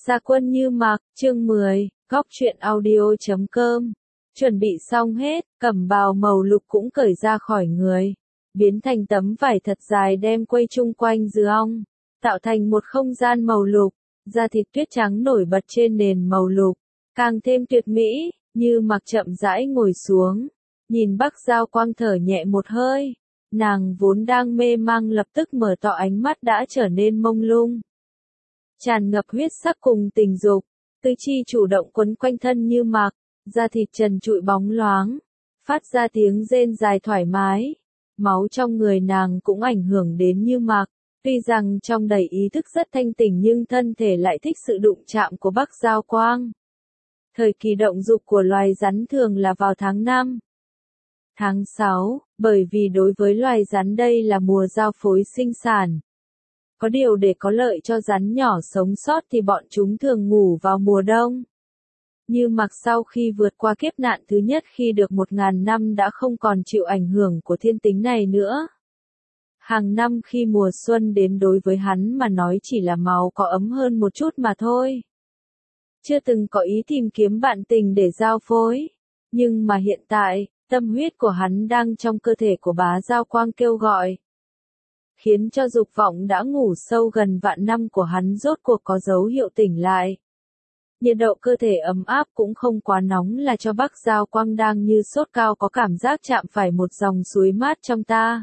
Gia quân Như Mặc, chương 10, góc truyện audio.com. Chuẩn bị xong hết, cẩm bào màu lục cũng cởi ra khỏi người, biến thành tấm vải thật dài đem quây chung quanh dư ong, tạo thành một không gian màu lục, da thịt tuyết trắng nổi bật trên nền màu lục, càng thêm tuyệt mỹ. Như Mặc chậm rãi ngồi xuống, nhìn Bắc Giao Quang thở nhẹ một hơi, nàng vốn đang mê mang lập tức mở to ánh mắt đã trở nên mông lung, tràn ngập huyết sắc cùng tình dục, tứ chi chủ động quấn quanh thân Như Mặc, da thịt trần trụi bóng loáng, phát ra tiếng rên dài thoải mái. Máu trong người nàng cũng ảnh hưởng đến Như Mặc, tuy rằng trong đầy ý thức rất thanh tỉnh nhưng thân thể lại thích sự đụng chạm của Bắc Giao Quang. Thời kỳ động dục của loài rắn thường là vào tháng 5, tháng 6, bởi vì đối với loài rắn đây là mùa giao phối sinh sản. Có điều để có lợi cho rắn nhỏ sống sót thì bọn chúng thường ngủ vào mùa đông. Như Mặc sau khi vượt qua kiếp nạn thứ nhất khi được 1000 năm đã không còn chịu ảnh hưởng của thiên tính này nữa. Hàng năm khi mùa xuân đến đối với hắn mà nói chỉ là máu có ấm hơn một chút mà thôi. Chưa từng có ý tìm kiếm bạn tình để giao phối. Nhưng mà hiện tại, tâm huyết của hắn đang trong cơ thể của bá Giao Quang kêu gọi, khiến cho dục vọng đã ngủ sâu gần vạn năm của hắn rốt cuộc có dấu hiệu tỉnh lại. Nhiệt độ cơ thể ấm áp cũng không quá nóng là cho Bắc Giao Quang đang như sốt cao có cảm giác chạm phải một dòng suối mát trong ta.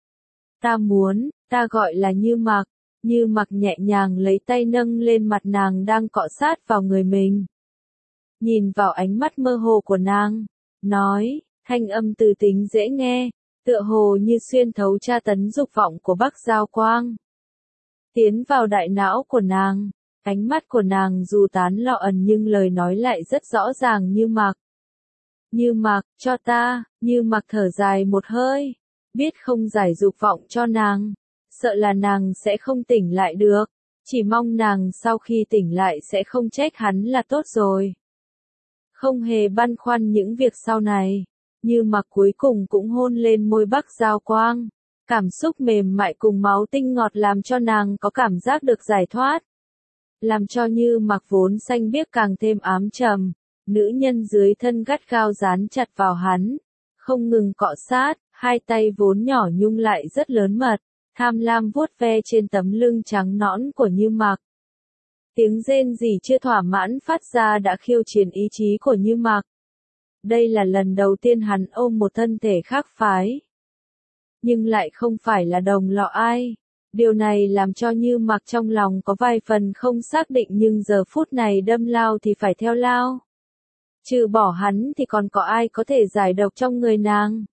Ta muốn, ta gọi là Như Mặc. Như Mặc nhẹ nhàng lấy tay nâng lên mặt nàng đang cọ sát vào người mình. Nhìn vào ánh mắt mơ hồ của nàng, nói, thanh âm từ tính dễ nghe, tựa hồ như xuyên thấu tra tấn dục vọng của Bắc Giao Quang. Tiến vào đại não của nàng, ánh mắt của nàng dù tán lọ ẩn nhưng lời nói lại rất rõ ràng. Như Mặc. Như Mặc, cho ta. Như Mặc thở dài một hơi, biết không giải dục vọng cho nàng, sợ là nàng sẽ không tỉnh lại được, chỉ mong nàng sau khi tỉnh lại sẽ không trách hắn là tốt rồi. Không hề băn khoăn những việc sau này, Như Mặc cuối cùng cũng hôn lên môi Bắc Giao Quang, cảm xúc mềm mại cùng máu tinh ngọt làm cho nàng có cảm giác được giải thoát, làm cho Như Mặc vốn xanh biếc càng thêm ám trầm. Nữ nhân dưới thân gắt gao dán chặt vào hắn, không ngừng cọ sát, hai tay vốn nhỏ nhung lại rất lớn mật, tham lam vuốt ve trên tấm lưng trắng nõn của Như Mặc. Tiếng rên rỉ chưa thỏa mãn phát ra đã khiêu chiến ý chí của Như Mặc. Đây là lần đầu tiên hắn ôm một thân thể khác phái, nhưng lại không phải là đồng lọ ai. Điều này làm cho Như Mặc trong lòng có vài phần không xác định nhưng giờ phút này đâm lao thì phải theo lao. Trừ bỏ hắn thì còn có ai có thể giải độc trong người nàng.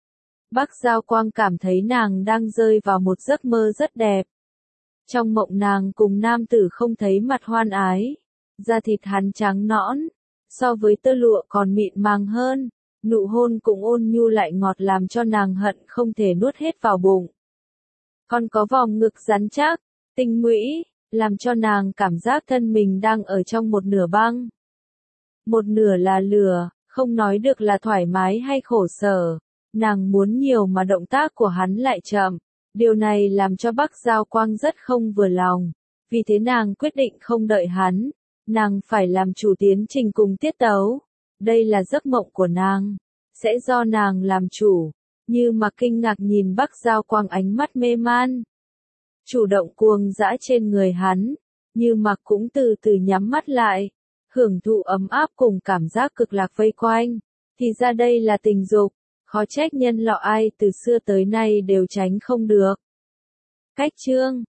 Bắc Giao Quang cảm thấy nàng đang rơi vào một giấc mơ rất đẹp. Trong mộng nàng cùng nam tử không thấy mặt hoan ái. Da thịt hắn trắng nõn, so với tơ lụa còn mịn màng hơn. Nụ hôn cũng ôn nhu lại ngọt làm cho nàng hận không thể nuốt hết vào bụng. Còn có vòng ngực rắn chắc, tinh mỹ, làm cho nàng cảm giác thân mình đang ở trong một nửa băng. Một nửa là lửa, không nói được là thoải mái hay khổ sở. Nàng muốn nhiều mà động tác của hắn lại chậm. Điều này làm cho Bắc Giao Quang rất không vừa lòng. Vì thế nàng quyết định không đợi hắn. Nàng phải làm chủ tiến trình cùng tiết tấu. Đây là giấc mộng của nàng. Sẽ do nàng làm chủ. Như Mặc kinh ngạc nhìn Bắc Giao Quang ánh mắt mê man. Chủ động cuồng dã trên người hắn. Như Mặc cũng từ từ nhắm mắt lại. Hưởng thụ ấm áp cùng cảm giác cực lạc vây quanh. Thì ra đây là tình dục. Khó trách nhân lọ ai từ xưa tới nay đều tránh không được. Cách chương